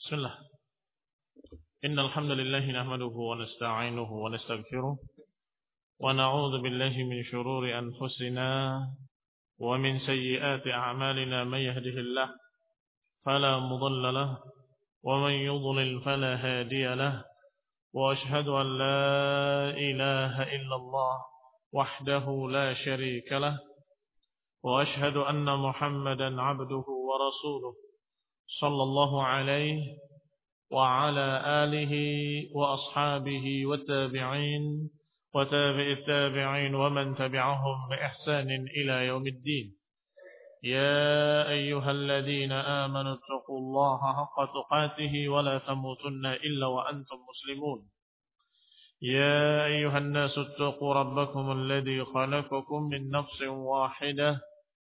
بسم الله. إن الحمد لله نحمده ونستعينه ونستغفره ونعوذ بالله من شرور أنفسنا ومن سيئات أعمالنا. من يهده الله فلا مضل له ومن يضلل فلا هادي له، وأشهد أن لا إله إلا الله وحده لا شريك له، وأشهد أن محمدا عبده ورسوله صلى الله عليه وعلى آله وأصحابه والتابعين وتابع التابعين ومن تبعهم بإحسان إلى يوم الدين. يا أيها الذين آمنوا اتقوا الله حق تقاته ولا تموتن إلا وأنتم مسلمون. يا أيها الناس اتقوا ربكم الذي خلقكم من نفس واحدة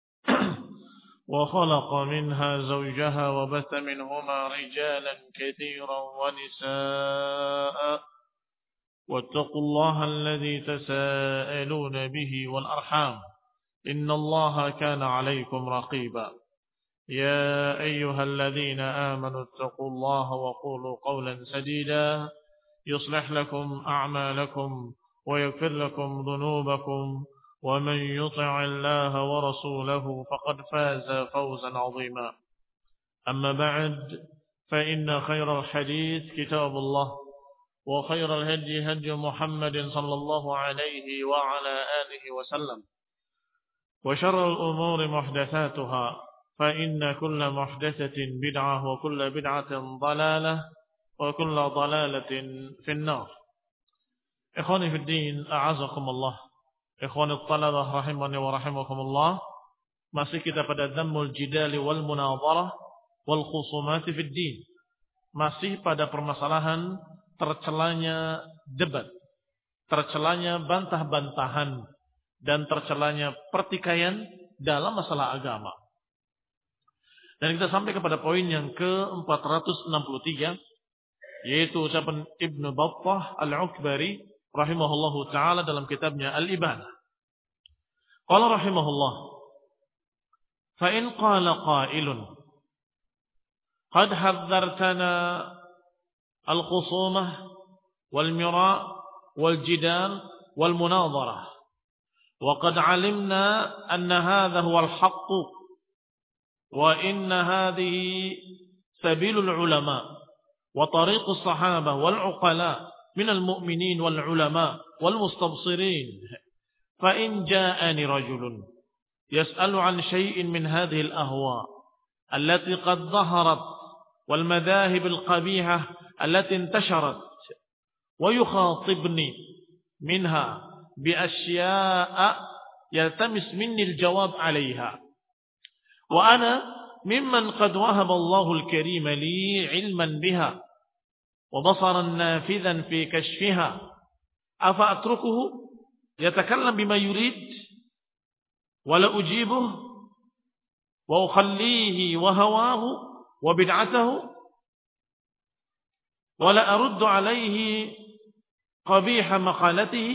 وخلق منها زوجها وبث منهما رجالا كثيرا ونساء، واتقوا الله الذي تساءلون به والأرحام إن الله كان عليكم رقيبا. يا أيها الذين آمنوا اتقوا الله وقولوا قولا سديدا يصلح لكم أعمالكم ويغفر لكم ذنوبكم، ومن يطع الله ورسوله فقد فاز فوزا عظيما. أما بعد، فإن خير الحديث كتاب الله، وخير الهدي هدي محمد صلى الله عليه وعلى آله وسلم، وشر الأمور محدثاتها، فإن كل محدثة بدعة وكل بدعة ضلالة وكل ضلالة في النار. إخواني في الدين، أعزكم الله. Ikhwanul talabah rahimani wa rahimakumullah. Masih kita pada dhammul jidali wal munadharah wal khusumati fid din. Masih pada permasalahan tercelanya debat, tercelanya bantah-bantahan, dan tercelanya pertikaian dalam masalah agama. Dan kita sampai kepada poin yang ke-463, yaitu ucapan Ibnu Battah Al-Ukbari rahimahullahu ta'ala dalam kitabnya Al-Ibanah. Qala rahimahullah, fa in qala qailun qad hadzartana al-khusumah wal mira' wal jidal wal munadharah wa qad 'alimna anna hadha huwa al-haqq wa inna hadhihi sabilul ulama wa tariqus sahabah wal 'uqala من المؤمنين والعلماء والمستبصرين، فإن جاءني رجل يسأل عن شيء من هذه الأهواء التي قد ظهرت والمذاهب القبيحة التي انتشرت ويخاطبني منها بأشياء يلتمس مني الجواب عليها، وأنا ممن قد وهب الله الكريم لي علما بها وبصرا نافذا في كشفها، أفأتركه يتكلم بما يريد ولا أجيبه وأخليه وهواه وبدعته ولا أرد عليه قبيح مقالته.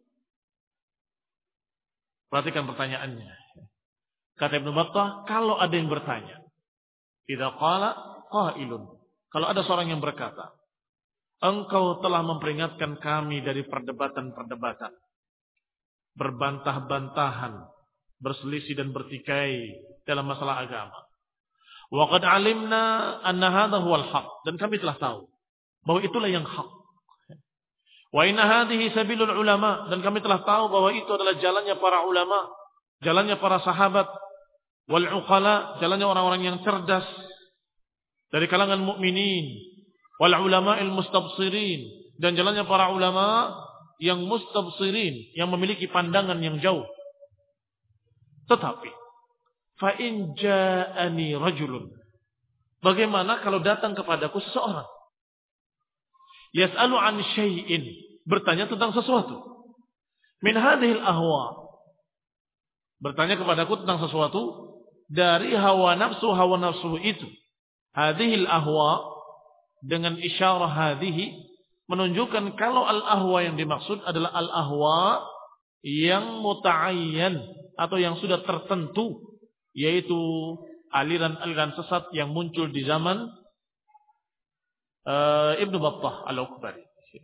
Perhatikan pertanyaannya. Kata Ibnu Battah, kalau ada yang bertanya, idza qala qailun, kalau ada seorang yang berkata, engkau telah memperingatkan kami dari perdebatan-perdebatan, berbantah-bantahan, berselisih dan bertikai dalam masalah agama. Wa qad 'alimna anna hadha huwal haqq, dan kami telah tahu bahwa itulah yang hak. Wa inna hadhihi sabilul ulama, dan kami telah tahu bahwa itu adalah jalannya para ulama, jalannya para sahabat, wal 'uqala, jalannya orang-orang yang cerdas dari kalangan mukminin, wal ulama'il mustabsirin, dan jalannya para ulama yang mustabsirin, yang memiliki pandangan yang jauh. Tetapi fa in ja'ani rajulun, bagaimana kalau datang kepadaku seseorang, yas'alu an syai'in, bertanya tentang sesuatu, min hadhil ahwa, bertanya kepadaku tentang sesuatu dari hawa nafsu itu. Hadhil ahwa, dengan isyarah hadhihi, menunjukkan kalau al-ahwa yang dimaksud adalah al-ahwa yang muta'ayyan atau yang sudah tertentu, yaitu aliran-aliran sesat yang muncul di zaman Ibnu Battah Al-Ukbari.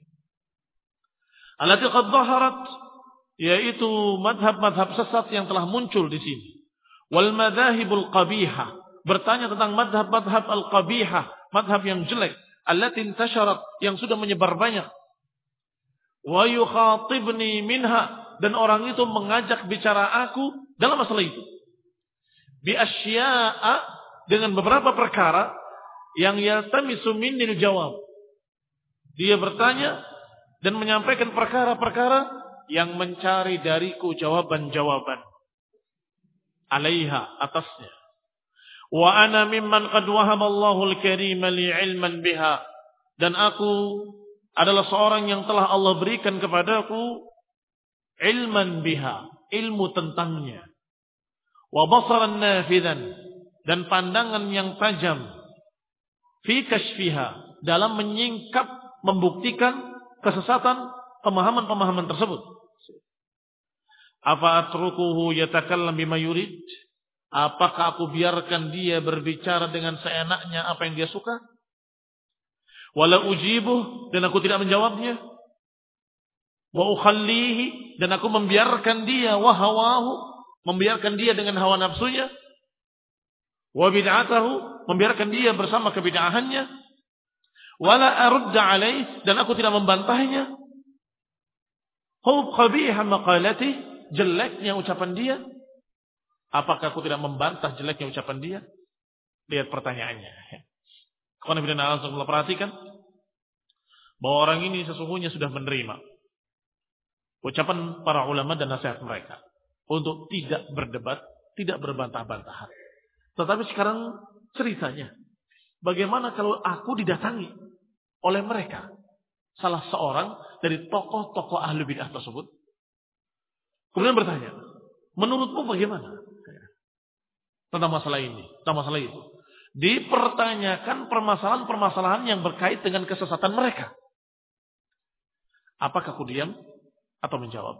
Allati qad dhaharat, yaitu madhab-madhab sesat yang telah muncul di sini. Wal madhahibul qabihah, bertanya tentang madhab-madhab al-qabihah, madhab yang jelek, allati intasharat, yang sudah menyebar banyak. Wa yukhatibni minha, dan orang itu mengajak bicara aku dalam masalah itu. Bi asya'a, dengan beberapa perkara yang yaltamisu minnil jawab. Dia bertanya dan menyampaikan perkara-perkara yang mencari dariku jawaban-jawaban. Alaiha, atasnya. Wa ana mimman qad wahaballahu al-karima li ilman biha. Dan aku adalah seorang yang telah Allah berikan kepadaku ilman biha, ilmu tentangnya. Wa basaran nafidan, dan pandangan yang tajam. Fi kashfiha, dalam menyingkap, membuktikan kesesatan pemahaman-pemahaman tersebut. Apa atrukuhu yatakallam bima yurid? Apakah aku biarkan dia berbicara dengan seenaknya apa yang dia suka? Wala ujibuh, dan aku tidak menjawabnya. Wa ukhallihi, dan aku membiarkan dia, wa hawahu, membiarkan dia dengan hawa nafsunya. Wa bid'atahu, membiarkan dia bersama kebid'ahannya. Wala arudda alaih, dan aku tidak membantahnya. Hub qabiha maqalatih, jeleknya ucapan dia. Apakah aku tidak membantah jeleknya ucapan dia? Lihat pertanyaannya. Karena bila langsung perhatikan bahwa orang ini sesungguhnya sudah menerima ucapan para ulama dan nasihat mereka untuk tidak berdebat, tidak berbantah-bantahan. Tetapi sekarang ceritanya, bagaimana kalau aku didatangi oleh mereka, salah seorang dari tokoh-tokoh ahli bid'ah tersebut, kemudian bertanya, menurutmu bagaimana tentang masalah ini, tentang masalah itu? Dipertanyakan permasalahan-permasalahan yang berkait dengan kesesatan mereka. Apakah aku diam atau menjawab?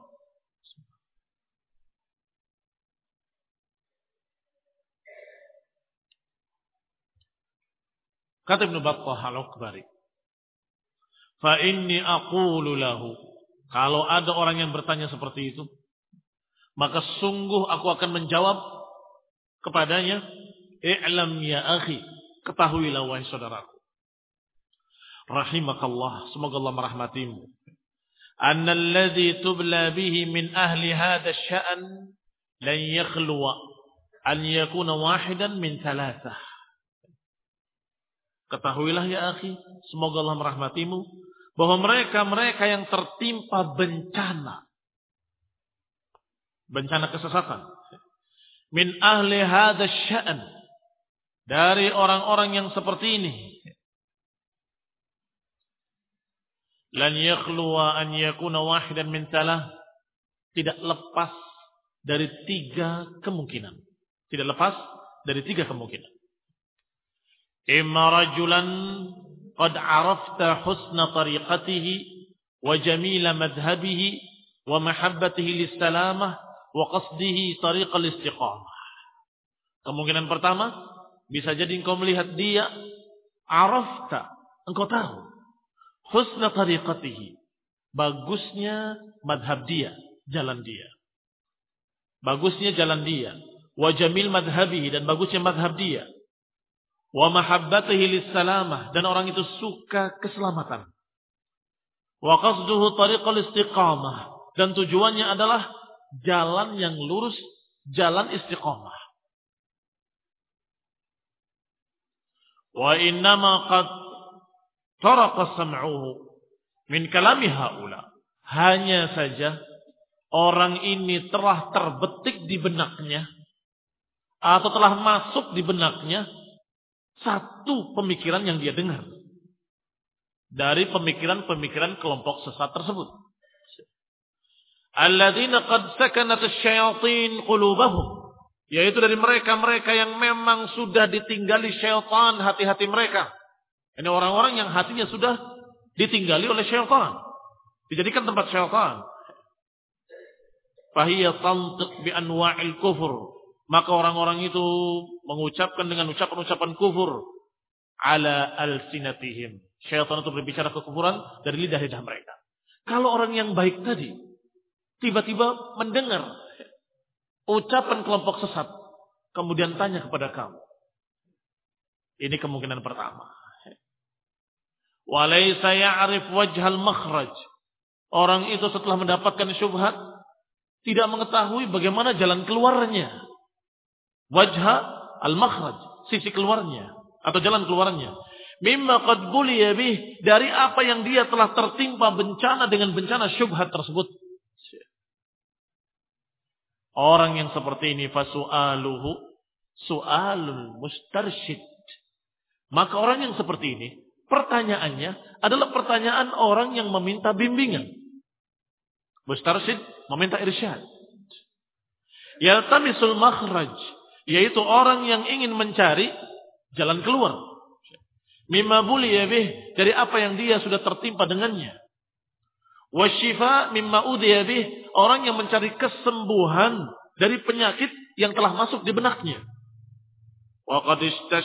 Kata Ibnu Battah Al-Ukbari, fa inni aqulu lahu, kalau ada orang yang bertanya seperti itu, maka sungguh aku akan menjawab kepadanya, i'lam ya akhi, ketahuilah wahai saudaraku, rahimakallah, semoga Allah merahmatimu, anna alladhi tubla bihi min ahli hadha asy-sya'n lan yakhluwa an yakuna wahidan min thalathah. Ketahuilah ya akhi, semoga Allah merahmatimu, bahwa mereka yang tertimpa bencana kesesatan, min ahli hadha asy-sya'n, dari orang-orang yang seperti ini, lan yakhluwa an yakuna wahidan min thalath, tidak lepas dari tiga kemungkinan. Tidak lepas dari tiga kemungkinan. Imma rajulan qad arafta husna tariqatihi wa jamila madhhabihi wa mahabbatihi lis-salamah wa qasdihi tariqal istiqamah. Kemungkinan pertama, bisa jadi engkau melihat dia, arafta, engkau tahu, husna tariqatihi, bagusnya madhab dia, jalan dia. Bagusnya jalan dia. Wa jamil madhabihi, dan bagusnya madhab dia. Wa mahabbatihi lis-salamah, dan orang itu suka keselamatan. Wa qasduhu tariqal istiqamah, dan tujuannya adalah jalan yang lurus, jalan istiqamah. Wa innama qad taraqa sam'uhu min kalami haula. Hanya saja orang ini telah terbetik di benaknya atau telah masuk di benaknya satu pemikiran yang dia dengar dari pemikiran-pemikiran kelompok sesat tersebut. Alladzina qad sakanat asy-syayatin qulubahum, yaitu dari mereka-mereka yang memang sudah ditinggali syaitan hati-hati mereka. Ini orang-orang yang hatinya sudah ditinggali oleh syaitan, dijadikan tempat syaitan. Fahiya tantiq bi anwa'il kufur, maka orang-orang itu mengucapkan dengan ucapan-ucapan kufur ala alsinatihim. Syaitan itu berbicara kekufuran dari lidah-lidah mereka. Kalau orang yang baik tadi tiba-tiba mendengar ucapan kelompok sesat, kemudian tanya kepada kamu. Ini kemungkinan pertama. Walaysa ya'rif wajhal makhraj. Orang itu setelah mendapatkan syubhat tidak mengetahui bagaimana jalan keluarnya. Wajha al-makhraj, sisi keluarnya atau jalan keluarnya. Mimma qad buliya bih, dari apa yang dia telah tertimpa bencana dengan bencana syubhat tersebut. Orang yang seperti ini fasu'aluhu su'alul mustarsyid. Maka orang yang seperti ini pertanyaannya adalah pertanyaan orang yang meminta bimbingan. Mustarsyid meminta irsyad. Yaltamisul makhraj, yaitu orang yang ingin mencari jalan keluar. Mimma buliya bih, dari apa yang dia sudah tertimpa dengannya. Wasyifa mimma udiya bih, orang yang mencari kesembuhan dari penyakit yang telah masuk di benaknya. Wa qad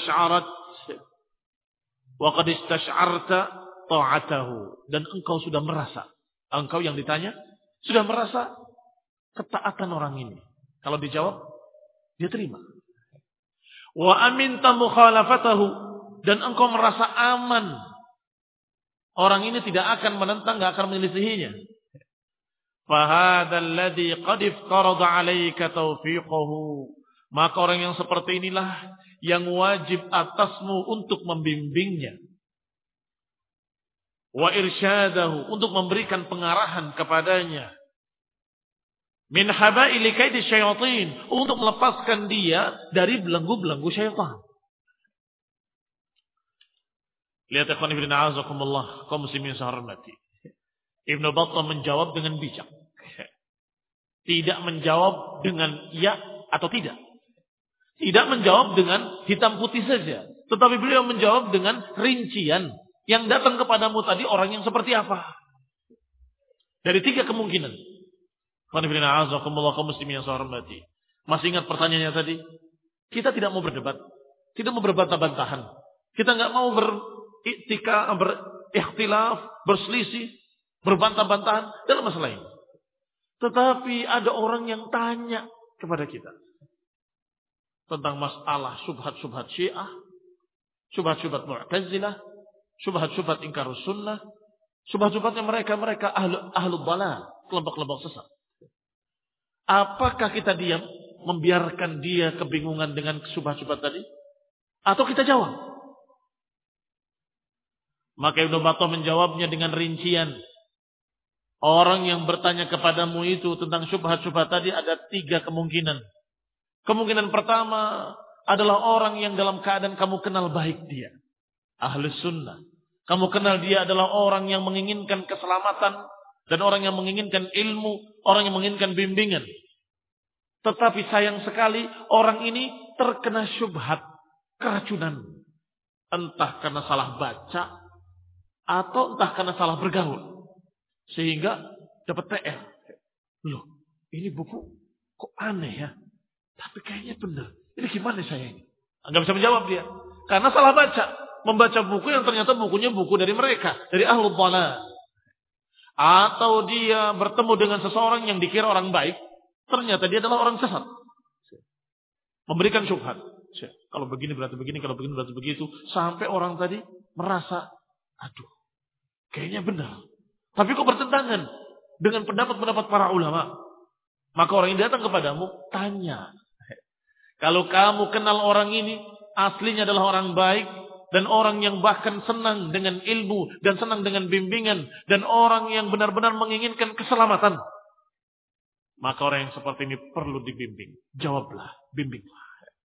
istash'arta ta'atahu, dan engkau sudah merasa, engkau yang ditanya sudah merasa ketaatan orang ini. Kalau dijawab, dia terima. Wa aminta mukhalafatahu, dan engkau merasa aman. Orang ini tidak akan menentang, tidak akan menyelisihinya. Fahadha alladhi qad iftarada 'alaika taufiquhu. Maka orang yang seperti inilah yang wajib atasmu untuk membimbingnya. Wa irsyadahu, untuk memberikan pengarahan kepadanya. Min habaili kaidi syayatin, untuk melepaskan dia dari belenggu-belenggu syaitan. Lihat ikhwan fillah azakumullah, kaum muslimin sehormati. Ibnu Battah menjawab dengan bijak. Tidak menjawab dengan ya atau tidak. Tidak menjawab dengan hitam putih saja. Tetapi beliau menjawab dengan rincian. Yang datang kepadamu tadi orang yang seperti apa? Dari 3 kemungkinan. Ikhwan fillah azakumullah, kaum muslimin sehormati. Masih ingat pertanyaannya tadi? Kita tidak mau berdebat. Tidak mau berbantah-bantahan. Kita nggak mau berikhtilaf, berselisih, berbantah-bantahan dalam masalah ini. Tetapi ada orang yang tanya kepada kita tentang masalah syubhat-syubhat Syiah, syubhat-syubhat Mu'tazilah, syubhat-syubhat ingkarus sunnah, syubhat-syubhatnya mereka ahlul dhalal, kelompok-kelompok sesat. Apakah kita diam, membiarkan dia kebingungan dengan syubhat-syubhat tadi? Atau kita jawab? Maka Ibnu Battah menjawabnya dengan rincian. Orang yang bertanya kepadamu itu tentang syubhat-syubhat tadi ada 3 kemungkinan. Kemungkinan pertama adalah orang yang dalam keadaan kamu kenal baik dia. Ahlus sunnah. Kamu kenal dia adalah orang yang menginginkan keselamatan dan orang yang menginginkan ilmu, orang yang menginginkan bimbingan. Tetapi sayang sekali orang ini terkena syubhat, keracunan. Entah karena salah baca, atau entah karena salah bergaul. Sehingga dapat PR. Loh, ini buku kok aneh ya. Tapi kayaknya benar. Ini gimana saya ini? Nggak bisa menjawab dia. Karena salah baca. Membaca buku yang ternyata bukunya buku dari mereka. Dari ahlul dhalal. Atau dia bertemu dengan seseorang yang dikira orang baik. Ternyata dia adalah orang sesat. Memberikan syubhat. Kalau begini berarti begini, kalau begini berarti begitu. Sampai orang tadi merasa, aduh, kayaknya benar. Tapi kok bertentangan dengan pendapat-pendapat para ulama. Maka orang yang datang kepadamu, tanya. Kalau kamu kenal orang ini, aslinya adalah orang baik, dan orang yang bahkan senang dengan ilmu, dan senang dengan bimbingan, dan orang yang benar-benar menginginkan keselamatan. Maka orang yang seperti ini perlu dibimbing. Jawablah, bimbinglah.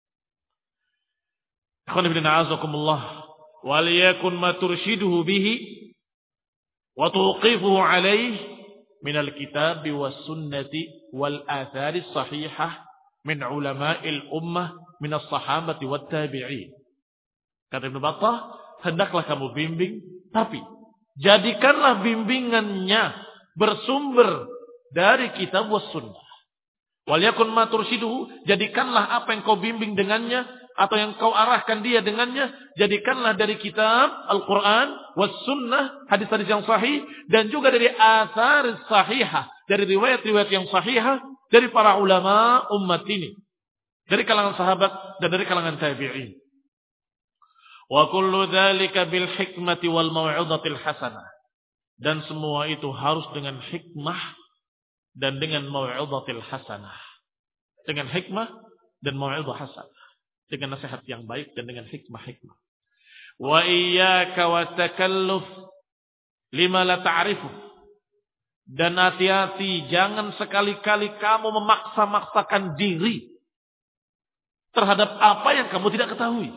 Akhwan ibn a'azakumullah. Waliyakun ma turshiduhu bihi wa tuqifuhu alaih minal kitabi was sunnati wal athari sahihah min ulama'il ummah minas sahabati wat tabi'in. Kata Ibnu Battah, hendaklah kamu bimbing, tapi jadikanlah bimbingannya bersumber dari kitab was sunnah. Wal yakun ma turshiduhu, jadikanlah apa yang kau bimbing dengannya atau yang kau arahkan dia dengannya, jadikanlah dari kitab Al-Quran, was sunnah, hadis-hadis yang sahih, dan juga dari athar sahihah, dari riwayat-riwayat yang sahihah, dari para ulama umat ini, dari kalangan sahabat dan dari kalangan tabi'in. Wa kullu dzalika bil hikmati wal mau'izatil hasanah. Dan semua itu harus dengan hikmah dan dengan mau'izatil hasanah. Dengan hikmah dan mau'izah hasanah. Dengan nasihat yang baik dan dengan hikmah-hikmah. Wa iyyaka wa takalluf lima la ta'rifu. Dan hati-hati, jangan sekali-kali kamu memaksa-maksakan diri terhadap apa yang kamu tidak ketahui.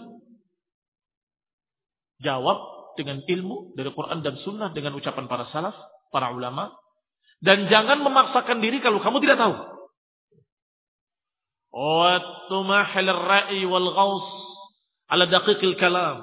Jawab dengan ilmu dari Quran dan Sunnah, dengan ucapan para salaf, para ulama. Dan jangan memaksakan diri kalau kamu tidak tahu. Wa tumahil ar-ra'i wal ghaus ala daqiqil kalam.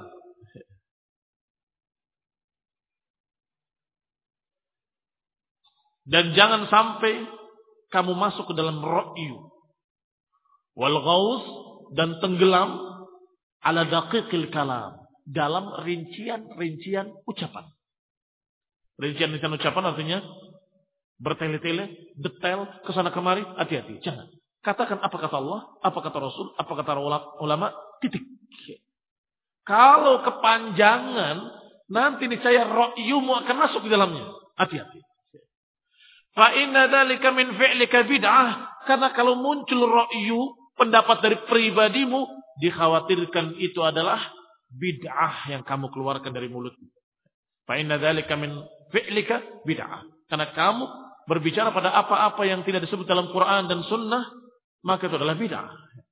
Dan jangan sampai kamu masuk ke dalam ra'yu wal ghaus dan tenggelam ala daqiqil kalam, dalam rincian-rincian ucapan. Rincian-rincian ucapan artinya bertele-tele, detail, kesana kemari, hati-hati, jangan. Katakan apa kata Allah, apa kata Rasul, apa kata ulama, titik. Kalau kepanjangan, nanti niscaya ra'yumu akan masuk di dalamnya. Hati-hati. Fa inna dzalika min fi'lika bid'ah, karena kalau muncul ra'yu, pendapat dari pribadimu, dikhawatirkan itu adalah bid'ah yang kamu keluarkan dari mulutmu. Fa inna dzalika min fi'lika bid'ah. Karena kamu berbicara pada apa-apa yang tidak disebut dalam Quran dan Sunnah, maka itu adalah bid'ah.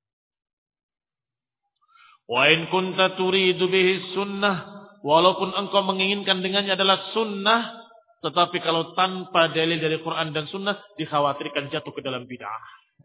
Wa in kunta turidu bihi sunnah, walaupun engkau menginginkan dengannya adalah sunnah, tetapi kalau tanpa dalil dari Quran dan Sunnah, dikhawatirkan jatuh ke dalam bid'ah.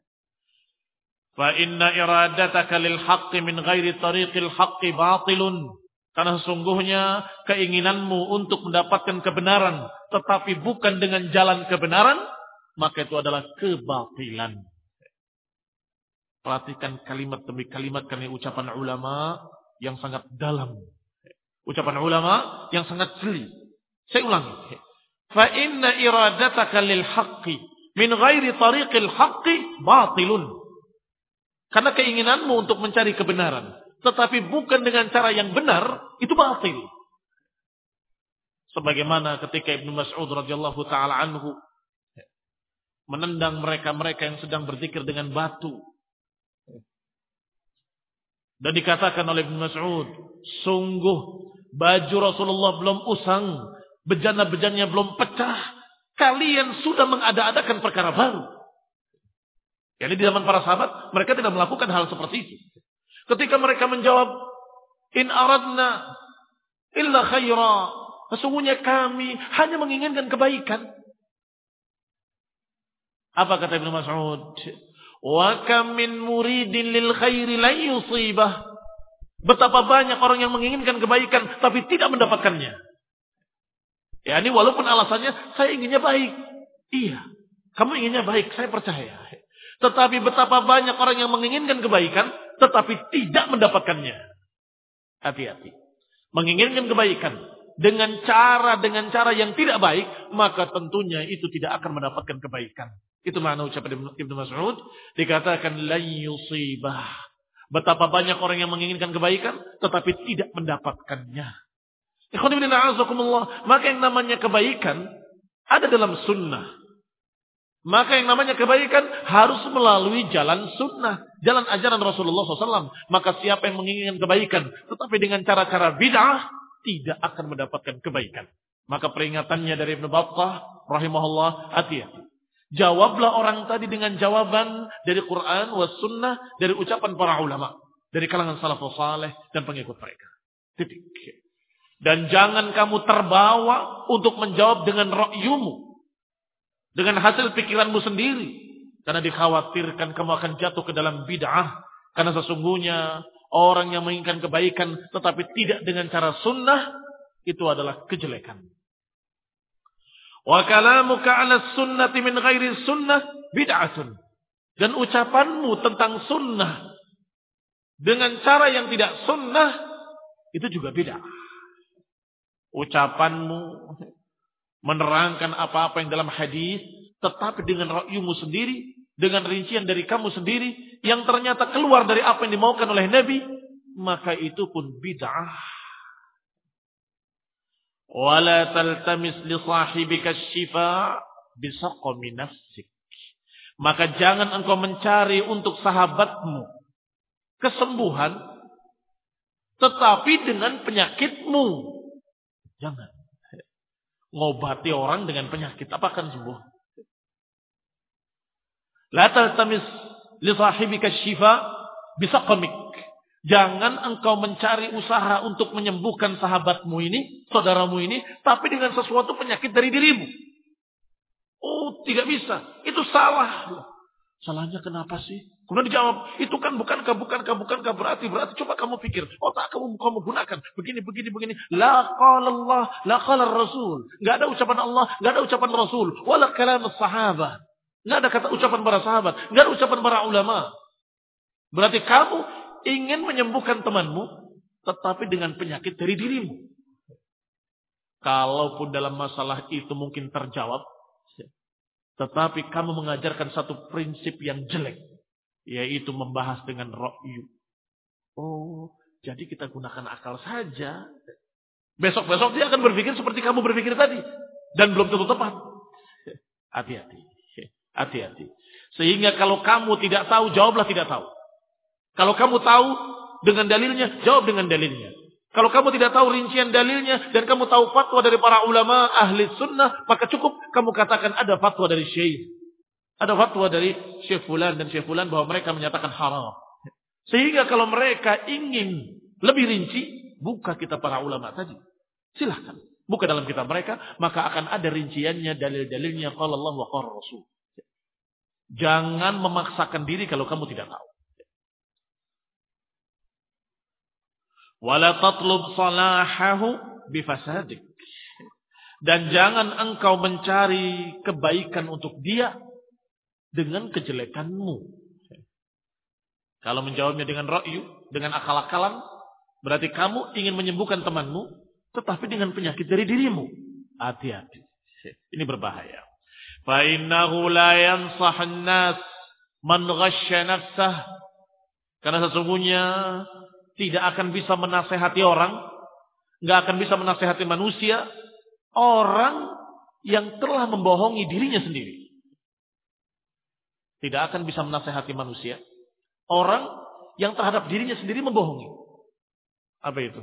Fa inna iradataka lil haqqi min ghairi tariqil haqqi batilun. Karena sesungguhnya keinginanmu untuk mendapatkan kebenaran, tetapi bukan dengan jalan kebenaran, maka itu adalah kebatilan. Perhatikan kalimat demi kalimat, karena ucapan ulama yang sangat dalam. Ucapan ulama yang sangat jeli. Saya ulangi. Fa inna iradataka lil haqqi min ghairi tariqil haqqi batilun. Karena keinginanmu untuk mencari kebenaran, tetapi bukan dengan cara yang benar, itu batil. Sebagaimana ketika Ibnu Mas'ud radhiyallahu taala anhu menendang mereka-mereka yang sedang berzikir dengan batu. Dan dikatakan oleh Ibnu Mas'ud, sungguh baju Rasulullah belum usang, bejana-bejananya belum pecah, kalian sudah mengada-adakan perkara baru. Jadi di zaman para sahabat, mereka tidak melakukan hal seperti itu. Ketika mereka menjawab, in aradna illa khaira, sesungguhnya kami hanya menginginkan kebaikan. Apa kata Ibnu Mas'ud? Wa kam min muridin lil khairi la yusibah. Betapa banyak orang yang menginginkan kebaikan tapi tidak mendapatkannya. Ya, ini walaupun alasannya saya inginnya baik. Iya, kamu inginnya baik, saya percaya. Tetapi betapa banyak orang yang menginginkan kebaikan tetapi tidak mendapatkannya. Hati-hati. Menginginkan kebaikan dengan cara yang tidak baik, maka tentunya itu tidak akan mendapatkan kebaikan. Itu makna ucapan Ibnu Mas'ud, dikatakan la yusibah. Betapa banyak orang yang menginginkan kebaikan tetapi tidak mendapatkannya. Maka yang namanya kebaikan ada dalam sunnah. Maka yang namanya kebaikan harus melalui jalan sunnah, jalan ajaran Rasulullah SAW. Maka siapa yang menginginkan kebaikan tetapi dengan cara-cara bid'ah, tidak akan mendapatkan kebaikan. Maka peringatannya dari Ibnu Battah rahimahullah, hati-hati. Jawablah orang tadi dengan jawaban dari Quran was sunnah, dari ucapan para ulama, dari kalangan salafus saleh dan pengikut mereka. Titik. Dan jangan kamu terbawa untuk menjawab dengan ra'yumu, dengan hasil pikiranmu sendiri, karena dikhawatirkan kamu akan jatuh ke dalam bid'ah. Karena sesungguhnya orang yang menginginkan kebaikan tetapi tidak dengan cara sunnah, itu adalah kejelekan. Wa kalamuka 'ala sunnati min ghairi sunnah bid'atun. Dan ucapanmu tentang sunnah dengan cara yang tidak sunnah, itu juga bid'ah. Ucapanmu menerangkan apa-apa yang dalam hadis, tetapi dengan ra'yumu sendiri, dengan rincian dari kamu sendiri, yang ternyata keluar dari apa yang dimaukan oleh Nabi, maka itu pun bid'ah. Wala taltamis li sahibika syifa bisaqami nafsik. Maka jangan engkau mencari untuk sahabatmu kesembuhan, tetapi dengan penyakitmu. Jangan. Ngobati orang dengan penyakit, apa akan sembuh? La taltamis li sahibika syifa bisaqamik. Jangan engkau mencari usaha untuk menyembuhkan sahabatmu ini, saudaramu ini, tapi dengan sesuatu penyakit dari dirimu. Oh, tidak bisa. Itu salah. Salahnya kenapa sih? Kemudian dijawab, itu kan bukankah berarti. Coba kamu pikir, otak kamu gunakan. Begini. La qala Allah, la qala Rasul. Enggak ada ucapan Allah, enggak ada ucapan Rasul. Wala kalam sahabat. Enggak ada kata ucapan para sahabat, enggak ada ucapan para ulama. Berarti kamu ingin menyembuhkan temanmu, tetapi dengan penyakit dari dirimu. Kalaupun dalam masalah itu mungkin terjawab, tetapi kamu mengajarkan satu prinsip yang jelek, yaitu membahas dengan ra'yu. Oh, jadi kita gunakan akal saja. Besok-besok dia akan berpikir seperti kamu berpikir tadi. Dan belum tentu tepat. Hati-hati. Sehingga kalau kamu tidak tahu, jawablah tidak tahu. Kalau kamu tahu dengan dalilnya, jawab dengan dalilnya. Kalau kamu tidak tahu rincian dalilnya dan kamu tahu fatwa dari para ulama ahli sunnah, maka cukup kamu katakan ada fatwa dari syekh. Ada fatwa dari Syekh Fulan dan Syekh Fulan bahwa mereka menyatakan haram. Sehingga kalau mereka ingin lebih rinci, buka kitab para ulama tadi. Silahkan. Buka dalam kitab mereka, maka akan ada rinciannya, dalil-dalilnya qala Allah wa qala Rasul. Jangan memaksakan diri kalau kamu tidak tahu. Wala tatlub salahahu bifasadik. Dan jangan engkau mencari kebaikan untuk dia dengan kejelekanmu. Kalau menjawabnya dengan ra'yu, dengan akal-akalan, berarti kamu ingin menyembuhkan temanmu, tetapi dengan penyakit dari dirimu. Hati-hati. Ini berbahaya. Fa innahu la yansahun nas man ghashya nafsah. Karena sesungguhnya tidak akan bisa menasehati orang, nggak akan bisa menasehati manusia, orang yang telah membohongi dirinya sendiri. Tidak akan bisa menasehati manusia, orang yang terhadap dirinya sendiri membohongi. Apa itu?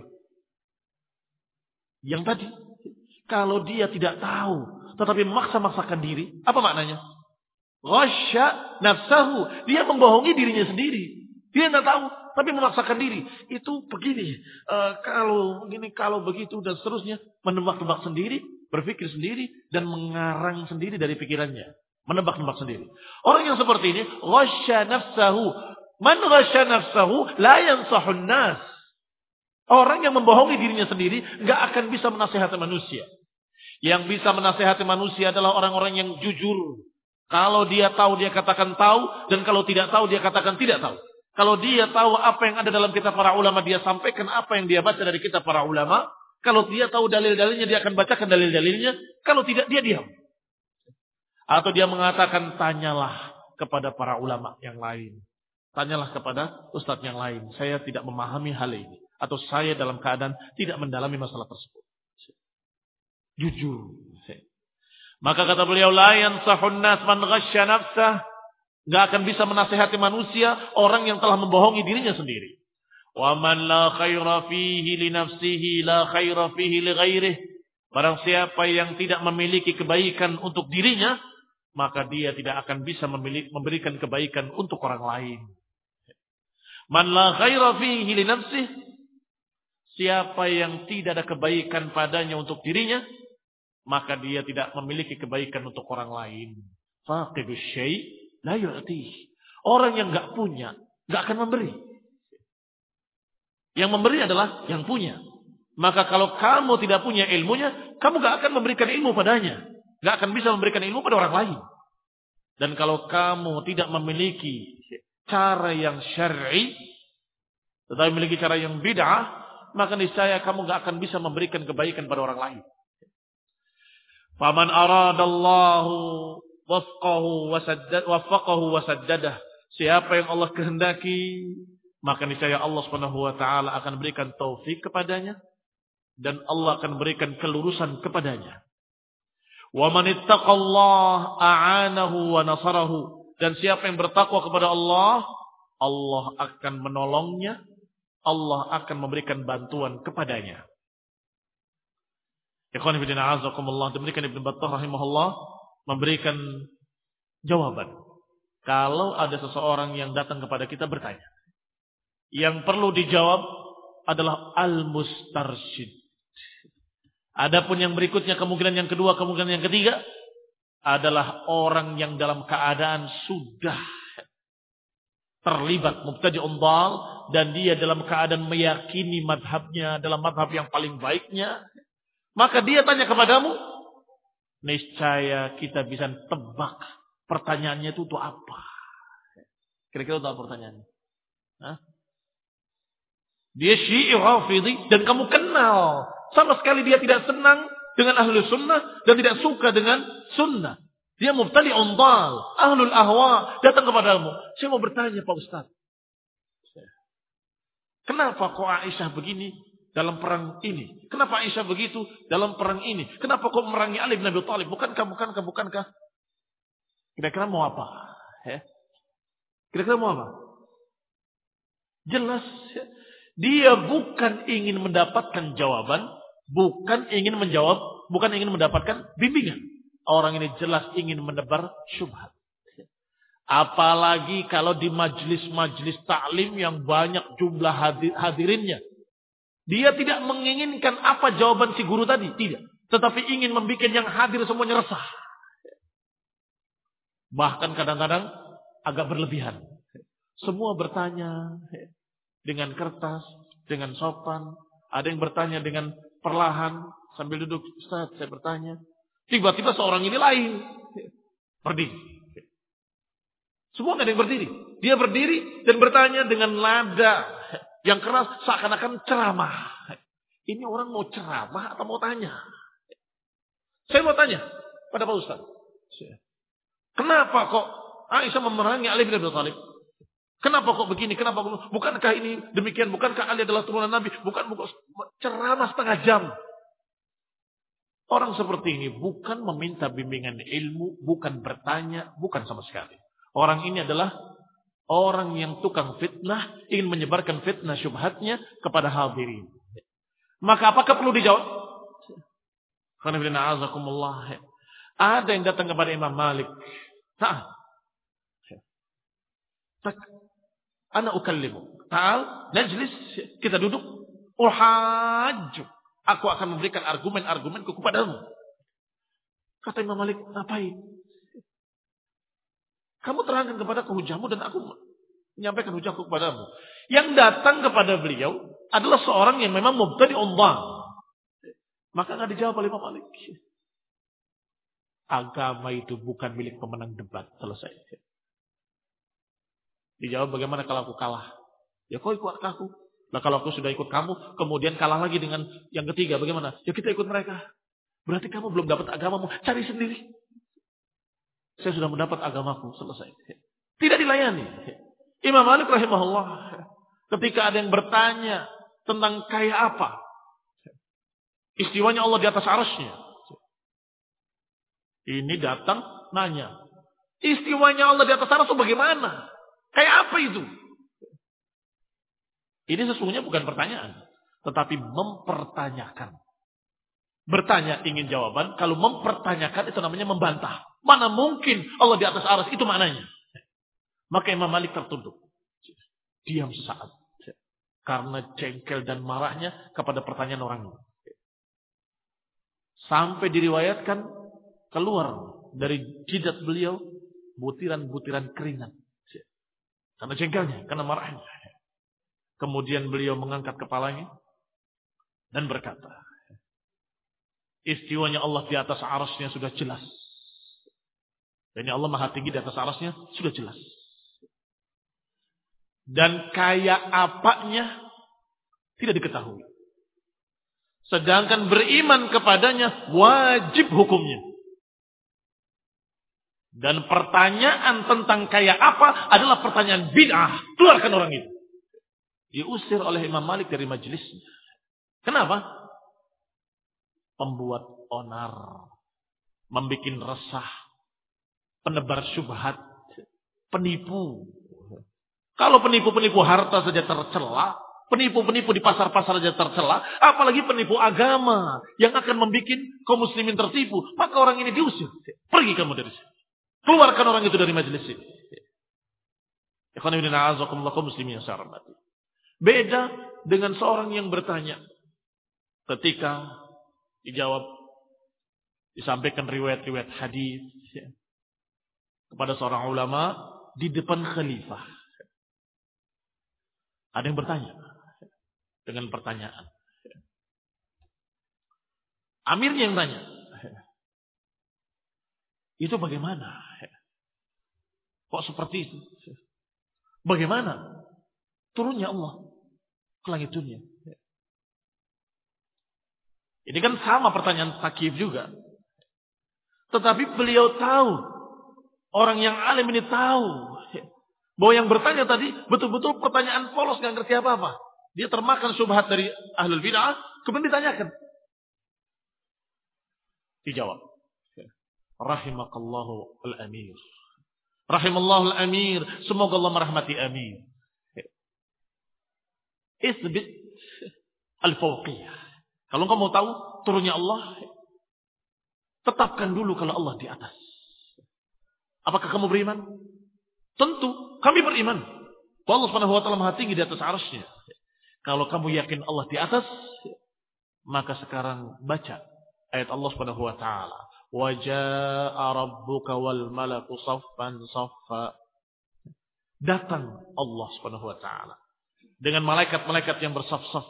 Yang tadi, kalau dia tidak tahu, tetapi memaksa-maksakan diri, apa maknanya? Ghasya nafsahu, dia membohongi dirinya sendiri. Dia tidak tahu, tapi memaksakan diri. Itu begini, kalau begitu dan seterusnya, menebak-nebak sendiri, berpikir sendiri dan mengarang sendiri dari pikirannya, menebak-nebak sendiri. Orang yang seperti ini, ghasya nafsahu, man ghasya nafsahu la yansahun nas. Orang yang membohongi dirinya sendiri enggak akan bisa menasihati manusia. Yang bisa menasihati manusia adalah orang-orang yang jujur. Kalau dia tahu dia katakan tahu, dan kalau tidak tahu dia katakan tidak tahu. Kalau dia tahu apa yang ada dalam kitab para ulama, dia sampaikan apa yang dia baca dari kitab para ulama. Kalau dia tahu dalil-dalilnya, dia akan bacakan dalil-dalilnya. Kalau tidak, dia diam. Atau dia mengatakan, tanyalah kepada para ulama yang lain. Tanyalah kepada ustadz yang lain. Saya tidak memahami hal ini. Atau saya dalam keadaan tidak mendalami masalah tersebut. Jujur. Maka kata beliau, la yansahun nas man ghasya nafsah. Gak akan bisa menasihati manusia orang yang telah membohongi dirinya sendiri. Wa man la khaira fihi li nafsihi la khaira fihi li ghairihi. Barang siapa yang tidak memiliki kebaikan untuk dirinya, maka dia tidak akan bisa memberikan kebaikan untuk orang lain. Man la khaira fihi li nafsihi. Siapa yang tidak ada kebaikan padanya untuk dirinya, maka dia tidak memiliki kebaikan untuk orang lain. Faqidus syai' la yu'tih. Orang yang enggak punya, enggak akan memberi. Yang memberi adalah yang punya. Maka kalau kamu tidak punya ilmunya, kamu enggak akan memberikan ilmu padanya. Enggak akan bisa memberikan ilmu pada orang lain. Dan kalau kamu tidak memiliki cara yang syar'i, tetapi memiliki cara yang bid'ah, maka niscaya kamu gak akan bisa memberikan kebaikan pada orang lain. Faman aradallahu waffaqahu wa saddadah. Siapa yang Allah kehendaki, maka niscaya Allah Subhanahu wa taala akan berikan taufik kepadanya dan Allah akan berikan kelurusan kepadanya. Wa man ittaqallaha a'anahu wa nasarahu. Dan siapa yang bertakwa kepada Allah, Allah akan menolongnya, Allah akan memberikan bantuan kepadanya. Ikhwan fillah azakumullah, demikian Ibnu Battah rahimahullah memberikan jawaban. Kalau ada seseorang yang datang kepada kita bertanya, yang perlu dijawab adalah al-mustarsyid. Adapun yang berikutnya, kemungkinan yang kedua, kemungkinan yang ketiga adalah orang yang dalam keadaan sudah terlibat mubtadi'un dhal dan dia dalam keadaan meyakini madhabnya dalam madhab yang paling baiknya, maka dia tanya kepadamu, niscaya kita bisa tebak pertanyaannya itu apa. Kira-kira tahu pertanyaannya? Hah? Dia Syi'i Rafidhi dan kamu kenal. Sama sekali dia tidak senang dengan ahlu sunnah dan tidak suka dengan sunnah. Dia mubtadi'un dhal, ahlul ahwa, datang kepadamu. Saya mau bertanya Pak Ustaz. Kenapa kok Aisyah begini dalam perang ini? Kenapa Aisyah begitu dalam perang ini? Kenapa kok merangi Ali bin Abi Thalib? Bukankah? Kira-kira mau apa? Kira-kira mau apa? Jelas. Dia bukan ingin mendapatkan jawaban, bukan ingin mendapatkan bimbingan. Orang ini jelas ingin menebar syubhat. Apalagi kalau di majlis-majlis taklim yang banyak jumlah hadirinnya. Dia tidak menginginkan apa jawaban si guru tadi. Tidak. Tetapi ingin membuat yang hadir semuanya resah. Bahkan kadang-kadang agak berlebihan. Semua bertanya dengan kertas, dengan sopan. Ada yang bertanya dengan perlahan sambil duduk. Ustaz, saya bertanya. Tiba-tiba seorang ini lain. Berdiri. Semua nggak ada yang berdiri. Dia berdiri dan bertanya dengan nada yang keras seakan-akan ceramah. Ini orang mau ceramah atau mau tanya? Saya mau tanya pada Pak Ustaz. Kenapa kok Aisyah memerangi Ali bin Abi Thalib? Kenapa kok begini? Kenapa? Bukankah ini demikian? Bukankah Ali adalah turunan Nabi? Bukan ceramah setengah jam. Orang seperti ini bukan meminta bimbingan ilmu, bukan bertanya, bukan sama sekali. Orang ini adalah orang yang tukang fitnah, ingin menyebarkan fitnah syubhatnya kepada hadirin. Maka apakah perlu dijawab? Ada yang datang kepada Imam Malik. Ana ukallimu. Ta'al, najlis, kita duduk. Uhajju. Aku akan memberikan argumen-argumenku kepadamu. Kata Imam Malik, ngapain? Kamu terangkan kepada hujahmu dan aku menyampaikan hujahku kepadamu. Yang datang kepada beliau adalah seorang yang memang mubtadi'un dhal. Maka nggak dijawab oleh Imam Malik. Agama itu bukan milik pemenang debat. Selesai. Dijawab, bagaimana kalau aku kalah? Ya kau ikut aku. Nah kalau aku sudah ikut kamu, kemudian kalah lagi dengan yang ketiga, bagaimana? Ya kita ikut mereka. Berarti kamu belum dapat agamamu, cari sendiri. Saya sudah mendapat agamaku, selesai. Tidak dilayani. Imam Malik rahimahullah, ketika ada yang bertanya tentang kayak apa istiwanya Allah di atas arasnya, ini datang nanya, istiwanya Allah di atas aras itu bagaimana? Kayak apa itu? Ini sesungguhnya bukan pertanyaan, tetapi mempertanyakan. Bertanya ingin jawaban, kalau mempertanyakan itu namanya membantah. Mana mungkin Allah di atas aras, itu maknanya. Maka Imam Malik tertunduk. Diam sesaat. Karena jengkel dan marahnya kepada pertanyaan orang ini. Sampai diriwayatkan keluar dari jidat beliau butiran-butiran keringat. Karena jengkelnya, karena marahnya. Kemudian beliau mengangkat kepalanya dan berkata, istiwanya Allah di atas arasnya sudah jelas. Dan Allah maha tinggi di atas arasnya sudah jelas. Dan kaya apanya tidak diketahui. Sedangkan beriman kepadanya wajib hukumnya. Dan pertanyaan tentang kaya apa adalah pertanyaan bid'ah. Keluarkan orang itu. Diusir oleh Imam Malik dari majelisnya. Kenapa? Pembuat onar. Membuat resah. Penebar syubhat. Penipu. Kalau penipu-penipu harta saja tercela. Penipu-penipu di pasar-pasar saja tercela. Apalagi penipu agama. Yang akan membuat kaum muslimin tertipu. Maka orang ini diusir. Pergi kamu dari sini. Keluarkan orang itu dari majelis ini. Ikhwan fillah a'azakumullah kaum muslimin yang saya hormati. Beda dengan seorang yang bertanya. Ketika dijawab, disampaikan riwayat-riwayat hadis kepada seorang ulama di depan khalifah. Ada yang bertanya dengan pertanyaan. Amirnya yang tanya. Itu bagaimana? Kok seperti itu? Bagaimana turunnya Allah ke langit dunia? Ini kan sama pertanyaan Takif juga. Tetapi beliau tahu, orang yang alim ini tahu bahwa yang bertanya tadi betul-betul pertanyaan polos, gak ngerti apa-apa. Dia termakan syubhat dari ahlul bid'ah, kemudian ditanyakan. Dijawab. Rahimakallahu al-amir. Rahimallahu al-amir. Semoga Allah merahmati amir. Isbit al-fawqiyah. Kalau engkau mau tahu turunnya Allah, tetapkan dulu kalau Allah di atas. Apakah kamu beriman? Tentu, kami beriman. Allah Subhanahu wa taala Maha tinggi di atas arsy-Nya. Kalau kamu yakin Allah di atas, maka sekarang baca ayat Allah Subhanahu wa taala. Wa jaa'a rabbuka wal malaku saffan saffa. Datang Allah Subhanahu wa taala dengan malaikat-malaikat yang bersaf-saf.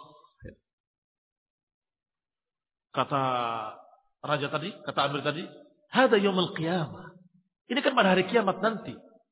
Kata raja tadi, kata amir tadi, hada yaumul qiyamah. Ini kan pada hari kiamat nanti.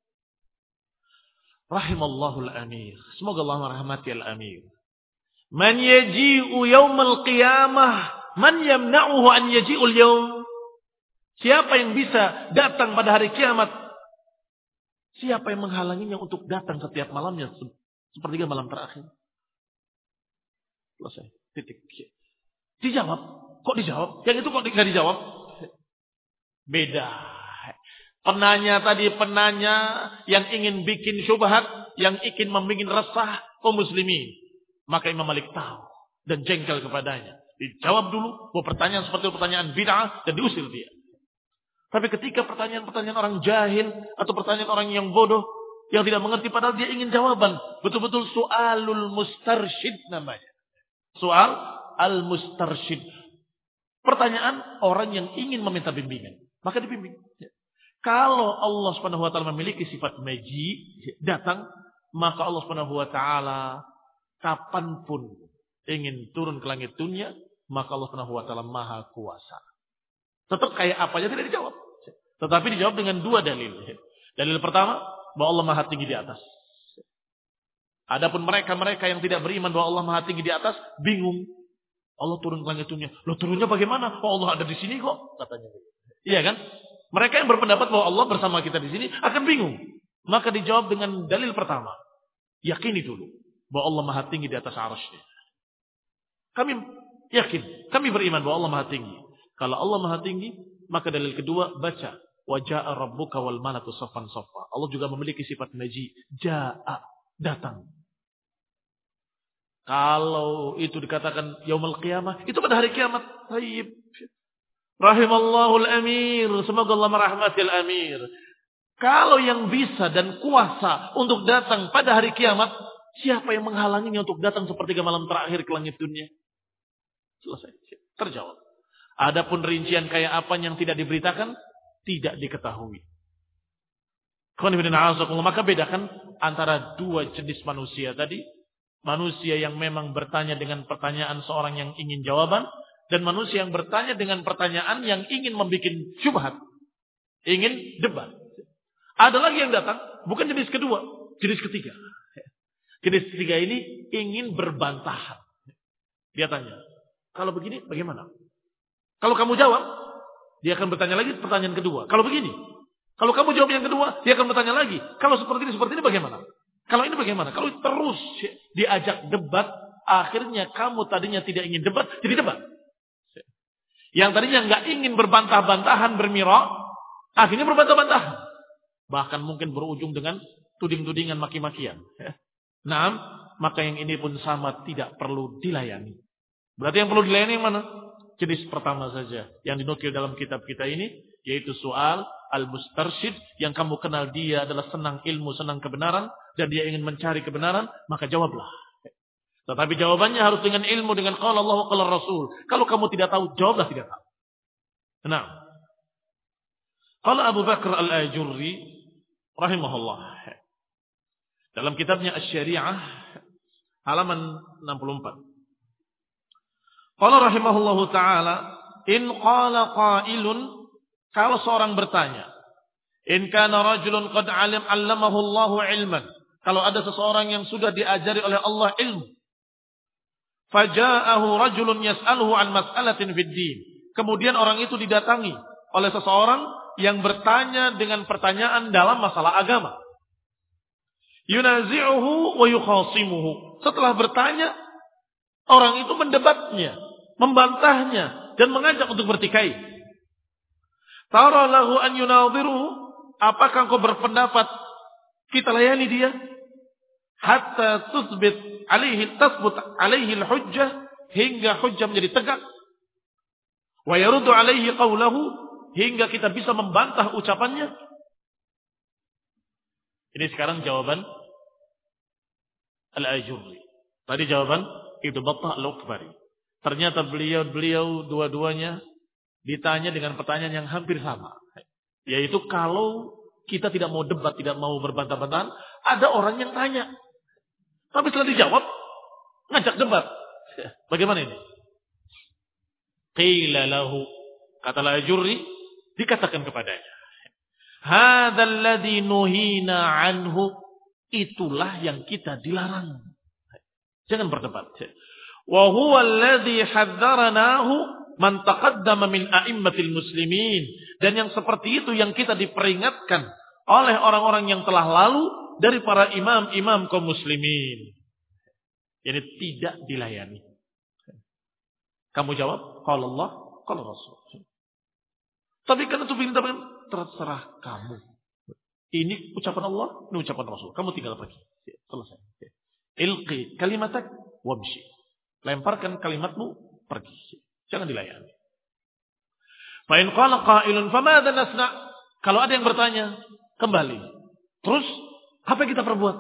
Rahimallahu al-amir. Semoga Allah merahmati al-amir. Man yaji'u yaumul qiyamah, man yamna'uhu an yaji'ul yaum. Siapa yang bisa datang pada hari kiamat? Siapa yang menghalanginya untuk datang setiap malamnya sepertiga malam terakhir? Selesai. Titik. Dijawab. Kok dijawab? Yang itu kok tidak dijawab? Beda. Penanya tadi yang ingin bikin syubhat, yang ingin membuat resah kaum muslimin. Maka Imam Malik tahu dan jengkel kepadanya. Dijawab dulu bahwa pertanyaan seperti pertanyaan bid'ah dan diusir dia. Tapi ketika pertanyaan-pertanyaan orang jahil atau pertanyaan orang yang bodoh, yang tidak mengerti padahal dia ingin jawaban, betul-betul soalul mustarsyid namanya. Soal al-mustarsyid. Pertanyaan orang yang ingin meminta bimbingan, maka dibimbing. Kalau Allah Subhanahu wa taala memiliki sifat maji, datang, maka Allah Subhanahu wa taala kapanpun ingin turun ke langit dunia, maka Allah Subhanahu wa taala Maha Kuasa. Tetap kayak apa aja tidak dijawab. Tetapi dijawab dengan dua dalil. Dalil pertama, bahwa Allah Maha tinggi di atas. Adapun mereka-mereka yang tidak beriman bahwa Allah Maha tinggi di atas, bingung. Allah turun ke langit dunia. Loh, turunnya bagaimana? Oh, Allah ada di sini kok, katanya. Iya kan? Mereka yang berpendapat bahwa Allah bersama kita di sini akan bingung. Maka dijawab dengan dalil pertama. Yakini dulu bahwa Allah Maha tinggi di atas arsy-Nya. Kami yakin, kami beriman bahwa Allah Maha tinggi. Kalau Allah Maha tinggi, maka dalil kedua baca wa jaa'a rabbuka wal malaku saffan saffa. Allah juga memiliki sifat maji, jaa'a, datang. Kalau itu dikatakan yaumul qiyamah, itu pada hari kiamat. Baik. Rahimallahu al-amir, semoga Allah merahmati al-amir. Kalau yang bisa dan kuasa untuk datang pada hari kiamat, siapa yang menghalanginya untuk datang sepertiga malam terakhir ke langit dunia? Selesai. Terjawab. Adapun rincian kayak apa yang tidak diberitakan, tidak diketahui. Maka bedakan antara dua jenis manusia tadi. Manusia yang memang bertanya dengan pertanyaan seorang yang ingin jawaban. Dan manusia yang bertanya dengan pertanyaan yang ingin membuat syubhat. Ingin debat. Ada lagi yang datang, bukan jenis kedua, jenis ketiga. Jenis ketiga ini ingin berbantahan. Dia tanya, kalau begini bagaimana? Kalau kamu jawab, dia akan bertanya lagi pertanyaan kedua. Kalau begini, kalau kamu jawab yang kedua, dia akan bertanya lagi. Kalau seperti ini bagaimana? Kalau ini bagaimana? Kalau terus diajak debat, akhirnya kamu tadinya tidak ingin debat, jadi debat. Yang tadinya nggak ingin berbantah-bantahan, bermirah, akhirnya berbantah-bantahan. Bahkan mungkin berujung dengan tuding-tudingan, maki-makian. Nah, maka yang ini pun sama, tidak perlu dilayani. Berarti yang perlu dilayani yang mana? Jenis pertama saja yang dinukil dalam kitab kita ini, yaitu soal al-mustarsyid, yang kamu kenal dia adalah senang ilmu, senang kebenaran, dan dia ingin mencari kebenaran, maka jawablah. Tetapi jawabannya harus dengan ilmu, dengan qala Allah qala Rasul. Kalau kamu tidak tahu, jawablah tidak tahu. Nah, qala Abu Bakar al-Ajurri rahimahullah dalam kitabnya Asy-Syari'ah halaman 64. Qala rahimahullahu taala, in qala qailun, kalau seorang bertanya, in kana rajulun qad 'allamahu Allahu 'ilman, kalau ada seseorang yang sudah diajari oleh Allah ilmu, faja'ahu rajulun yas'aluhu 'an mas'alatin fid din, kemudian orang itu didatangi oleh seseorang yang bertanya dengan pertanyaan dalam masalah agama. Yunazi'uhu wa yukhasimuhu. Setelah bertanya, orang itu mendebatnya, membantahnya, dan mengajak untuk bertikai. Tara lahu an yunadhiruhu, apakah engkau berpendapat kita layani dia? Hatta tasbut alaihi al-hujjah, hingga hujjah menjadi tegak. Wa yaruddu alaihi qawlahu, hingga kita bisa membantah ucapannya. Ini sekarang jawaban Al-Ajurri. Tadi jawaban Ibnu Battah Al-Ukbari. Ternyata beliau dua-duanya ditanya dengan pertanyaan yang hampir sama. Yaitu kalau kita tidak mau debat, tidak mau berbantah-bantahan, ada orang yang tanya. Tapi setelah dijawab, ngajak debat. Bagaimana ini? Qila lahu, kata Al-Ajurri, dikatakan kepadanya, hadzal ladzi nuhina anhu, itulah yang kita dilarang. Jangan berdebat. Wa huwa alladzi hadzarnahu man taqaddama min a'immatil muslimin, dan yang seperti itu yang kita diperingatkan oleh orang-orang yang telah lalu dari para imam-imam kaum muslimin. Jadi tidak dilayani. Kamu jawab, qala Allah, qala Rasul. Tapi kan itu terserah kamu. Ini ucapan Allah, ini ucapan Rasul. Kamu tinggal pergi. Selesai. Ilqi kalimatak wamshi. Lemparkan kalimatmu, pergi. Jangan dilayani. Fa in qala qailun famadha nasna? Kalau ada yang bertanya, kembali. Terus apa yang kita perbuat?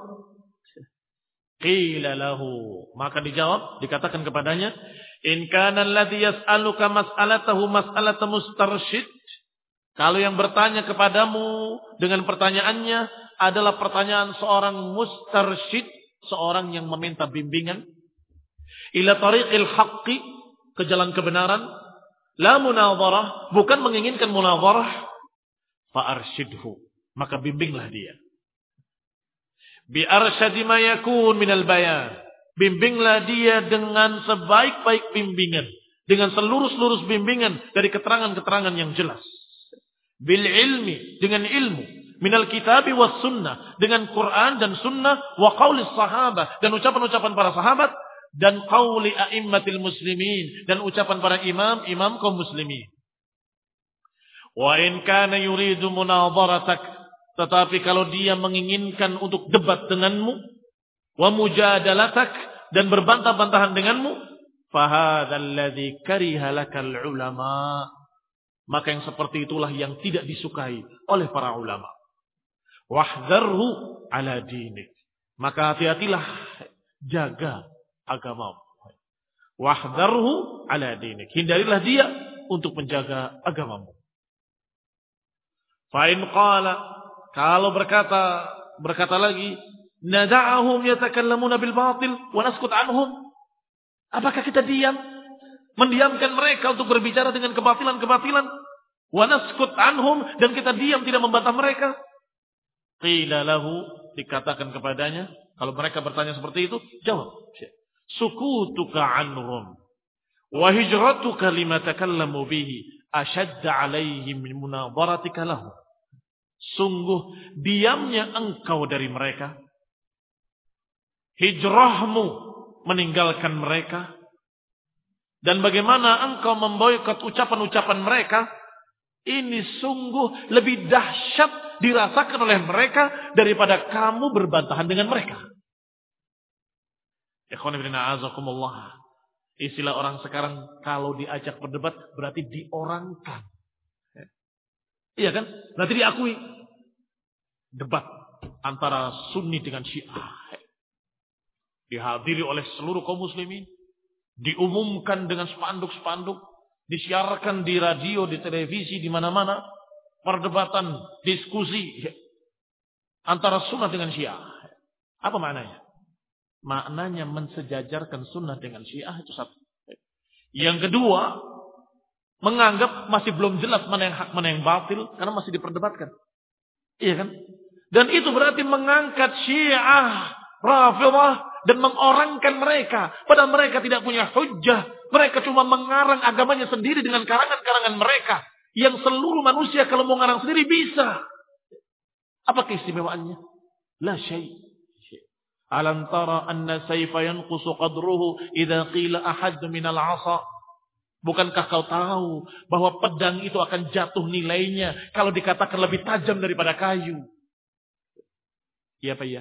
Qila lahu, maka dijawab, dikatakan kepadanya, in kana alladhi yas'aluka mas'alatahu mas'alata mustarsyid, kalau yang bertanya kepadamu dengan pertanyaannya adalah pertanyaan seorang mustarsyid, seorang yang meminta bimbingan, ila tariqil haqqi, ke jalan kebenaran, la munadharah, bukan menginginkan munadharah, fa arsyidhu, maka bimbinglah dia. Bi arsyadi ma yakun minal bayan, bimbinglah dia dengan sebaik-baik bimbingan, dengan seluruh bimbingan dari keterangan-keterangan yang jelas. Bil ilmi, dengan ilmu, minal kitabi was sunnah, dengan Quran dan sunnah, wa qaulis sahabah, dan ucapan-ucapan para sahabat, dan qauli a'immatil muslimin, dan ucapan para imam kaum muslimin. Wa in kana yuridu munadharatak, tetapi kalau dia menginginkan untuk debat denganmu, wa mujadalatak, dan berbantah-bantahan denganmu, fa hadzal ladzi kariha lakal ulama, maka yang seperti itulah yang tidak disukai oleh para ulama. Wahdharhu ala dinik, maka hati-hatilah, jaga agamamu. Wahdharhu ala dinik, hindarilah dia untuk menjaga agamamu. Fa in qala, kalau berkata lagi, nada'ahum yatakallamuna bil batil wa naskut anhum, apakah kita diam, mendiamkan mereka untuk berbicara dengan kebatilan-kebatilan, wa naskut anhum, dan kita diam tidak membantah mereka? Qila lahu, dikatakan kepadanya, Kalau mereka bertanya seperti itu, jawab. Sukutuka anhum wa hijratuka lima takallamu bihi ashadda alaihim min munadharatika lahum. Sungguh diamnya engkau dari mereka, hijrahmu meninggalkan mereka, dan bagaimana engkau memboikot ucapan-ucapan mereka, ini sungguh lebih dahsyat dirasakan oleh mereka daripada kamu berbantahan dengan mereka. Ikhwan fillah azakumullah. Istilah orang sekarang kalau diajak berdebat berarti diorangkan. Iya kan? Berarti diakui. Debat antara Sunni dengan Syiah. Dihadiri oleh seluruh kaum muslimin. Diumumkan dengan spanduk-spanduk. Disiarkan di radio, di televisi, di mana-mana. Perdebatan, diskusi. Antara Sunnah dengan Syiah. Apa maknanya? Maknanya mensejajarkan Sunnah dengan Syiah itu satu. Yang kedua, menganggap masih belum jelas mana yang hak, mana yang batil, karena masih diperdebatkan. Iya kan? Dan itu berarti mengangkat Syiah, Rafidhah, dan mengorangkan mereka. Padahal mereka tidak punya hujjah. Mereka cuma mengarang agamanya sendiri dengan karangan-karangan mereka. Yang seluruh manusia kalau mau ngarang sendiri bisa. Apa keistimewaannya? La syai'. Alam tara anna sayfa yanqusu qadruhu idza qila ahad minal 'asa. Bukankah kau tahu bahwa pedang itu akan jatuh nilainya kalau dikatakan lebih tajam daripada kayu? Iya apa iya?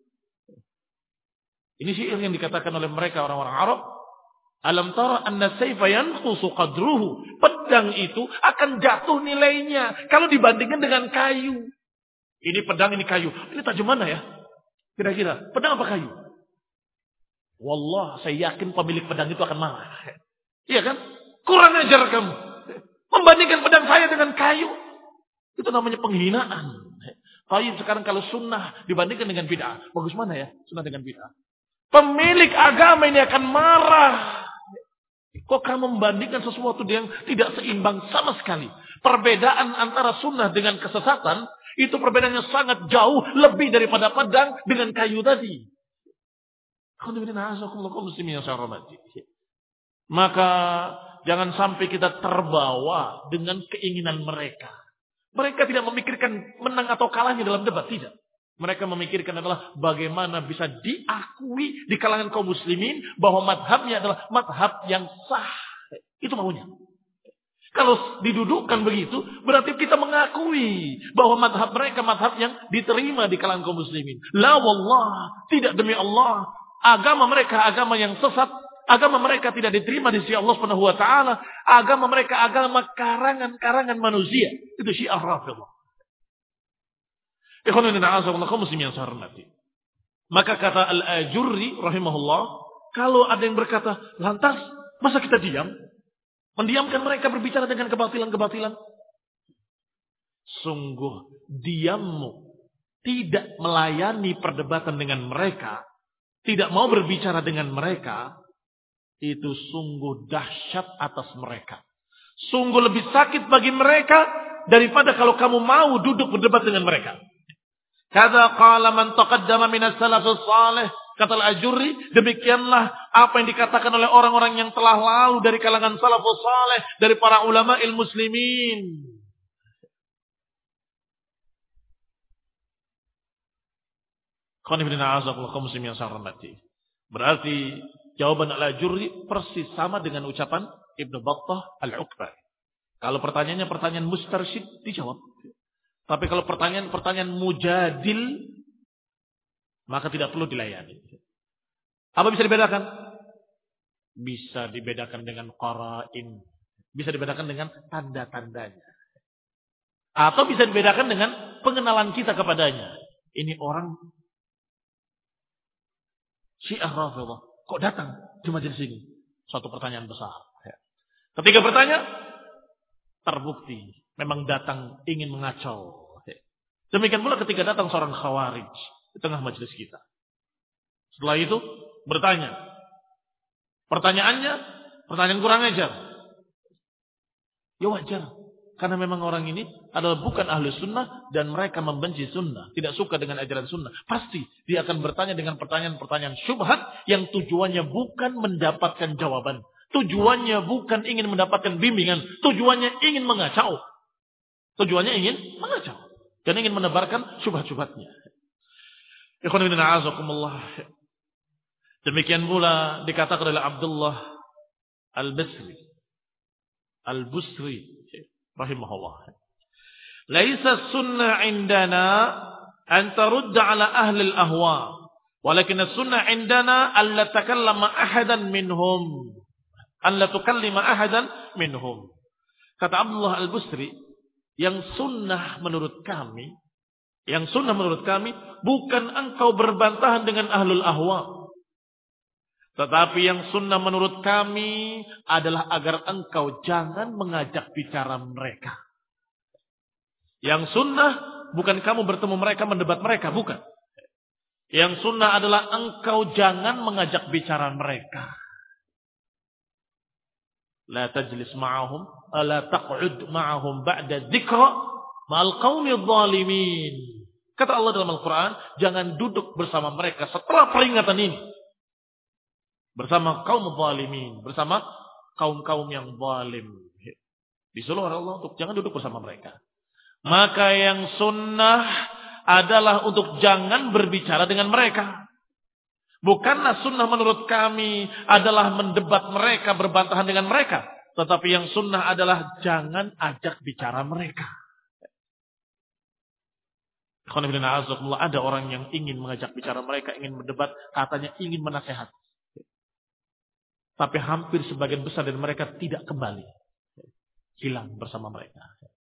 Ini syair yang dikatakan oleh mereka orang-orang Arab. Alam tara anna sayfa yanqusu qadruhu. Pedang itu akan jatuh nilainya kalau dibandingkan dengan kayu. Ini pedang, ini kayu. Ini tajam mana ya? Kira-kira, pedang apa kayu? Wallah, saya yakin pemilik pedang itu akan marah. Iya kan? Kurang ajar kamu. Membandingkan pedang saya dengan kayu. Itu namanya penghinaan. Tapi sekarang kalau sunnah dibandingkan dengan bid'ah. Bagus mana ya sunnah dengan bid'ah? Pemilik agama ini akan marah. Kok kamu membandingkan sesuatu yang tidak seimbang sama sekali? Perbedaan antara sunnah dengan kesesatan, itu perbedaannya sangat jauh lebih daripada pedang dengan kayu tadi. Maka jangan sampai kita terbawa dengan keinginan mereka. Mereka tidak memikirkan menang atau kalahnya dalam debat, tidak. Mereka memikirkan adalah bagaimana bisa diakui di kalangan kaum muslimin bahwa madhabnya adalah madhab yang sah. Itu maunya. Kalau didudukkan begitu, berarti kita mengakui bahwa madhab mereka madhab yang diterima di kalangan kaum muslimin. La wallah, tidak demi Allah. Agama mereka agama yang sesat. Agama mereka tidak diterima di sisi Allah Subhanahu wa taala. Agama mereka agama karangan-karangan manusia. Itu Syiah Rafidhah. Kaum muslimin yang saya hormati. Maka kata Al-Ajurri rahimahullah, kalau ada yang berkata, lantas masa kita diam? Mendiamkan mereka berbicara dengan kebatilan-kebatilan. Sungguh diammu tidak melayani perdebatan dengan mereka, tidak mau berbicara dengan mereka, itu sungguh dahsyat atas mereka. Sungguh lebih sakit bagi mereka daripada kalau kamu mau duduk berdebat dengan mereka. Kata qala man taqaddama minas salafus salih. Kata Al-Ajurri, demikianlah apa yang dikatakan oleh orang-orang yang telah lalu dari kalangan salafus saleh, dari para ulama muslimin. Berarti jawaban Al-Ajurri persis sama dengan ucapan Ibnu Battah Al-Uqbah. Kalau pertanyaannya pertanyaan mustarsyid, dijawab. Tapi kalau pertanyaan mujadil, maka tidak perlu dilayani. Apa bisa dibedakan? Bisa dibedakan dengan qara'in. Bisa dibedakan dengan tanda-tandanya. Atau bisa dibedakan dengan pengenalan kita kepadanya. Ini orang Syiah Rafidhah. Kok datang di majelis ini? Suatu pertanyaan besar. Ketika bertanya, terbukti. Memang datang ingin mengacau. Demikian pula ketika datang seorang khawarij di tengah majelis kita. Setelah itu bertanya. Pertanyaannya pertanyaan kurang ajar. Ya wajar. Karena memang orang ini adalah bukan ahli sunnah dan mereka membenci sunnah. Tidak suka dengan ajaran sunnah. Pasti dia akan bertanya dengan pertanyaan-pertanyaan syubhat yang tujuannya bukan mendapatkan jawaban. Tujuannya bukan ingin mendapatkan bimbingan. Tujuannya ingin mengacau. Tujuannya ingin mengacau. Dan ingin menebarkan syubhat-syubhatnya. Ikhwan fillah a'azakumullah. Demikian pula dikatakan oleh Abdullah Al-Busri rahimahullah. Laisa sunnah indana an tarudda ala ahli al-ahwa, walakin as-sunnah indana alla takallama ahadan minhum. Alla tukallima ahadan minhum. Kata Abdullah Al-Busri, yang sunnah menurut kami bukan engkau berbantahan dengan ahlul ahwa. Tetapi yang sunnah menurut kami adalah agar engkau jangan mengajak bicara mereka. Yang sunnah bukan kamu bertemu mereka, mendebat mereka, bukan. Yang sunnah adalah engkau jangan mengajak bicara mereka. La tajlis ma'ahum, la taq'ud ma'ahum ba'da dzikra ma'al qaumidh dhalimin. Kata Allah dalam Al-Quran, jangan duduk bersama mereka setelah peringatan ini. Bersama kaum zalimin, bersama kaum-kaum yang zalim. Disuruh Allah untuk jangan duduk bersama mereka. Maka yang sunnah adalah untuk jangan berbicara dengan mereka. Bukanlah sunnah menurut kami adalah mendebat mereka, berbantahan dengan mereka. Tetapi yang sunnah adalah jangan ajak bicara mereka. Ada orang yang ingin mengajak bicara mereka, ingin mendebat, katanya ingin menasihat. Tapi hampir sebagian besar dari mereka tidak kembali. Hilang bersama mereka.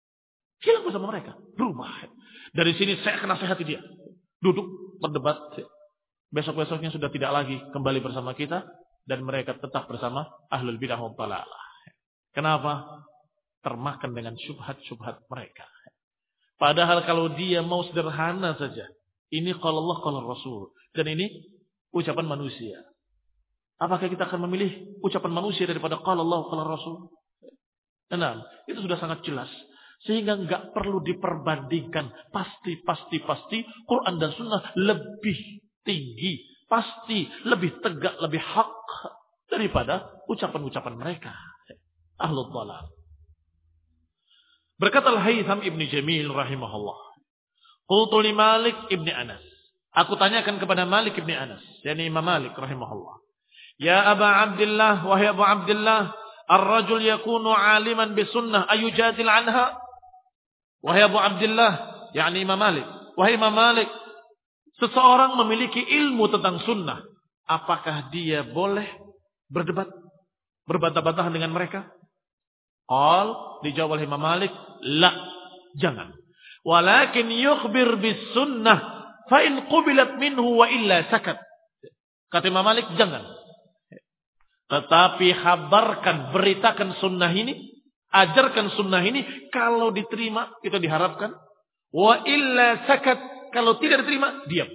Berubah. Dari sini saya akan nasihati dia. Duduk, berdebat. Besok-besoknya sudah tidak lagi kembali bersama kita. Dan mereka tetap bersama ahlul bidah wa dhalalah. Kenapa? Termakan dengan syubhat-syubhat mereka. Padahal kalau dia mau sederhana saja. Ini qala Allah, qala Rasul. Dan ini ucapan manusia. Apakah kita akan memilih ucapan manusia daripada qala Allah, qala Rasul? Nah, itu sudah sangat jelas. Sehingga enggak perlu diperbandingkan. Pasti Quran dan Sunnah lebih tinggi. Pasti lebih tegak, lebih hak daripada ucapan-ucapan mereka. Ahlul dhalal. Berkata Al-Haytham Ibn Jamil rahimahullah. Qultu li Malik Ibn Anas. Aku tanyakan kepada Malik Ibn Anas. Yani Imam Malik rahimahullah. Ya Aba Abdillah, wahai Abu Abdillah, ar-rajul yakunu aliman bisunnah ayujadil anha. Wahai Abu Abdillah, yakni Imam Malik. Wahai Imam Malik, seseorang memiliki ilmu tentang sunnah. Apakah dia boleh berdebat, berbantah-bantahan dengan mereka? Dijawab oleh Imam Malik, la, jangan. Walakin yukhbir bis sunnah, fa in qubilat minhu wa illa sakat. Kata Imam Malik, jangan. Tetapi kabarkan, beritakan sunnah ini, ajarkan sunnah ini, kalau diterima, itu diharapkan. Wa illa sakat, kalau tidak diterima, diam.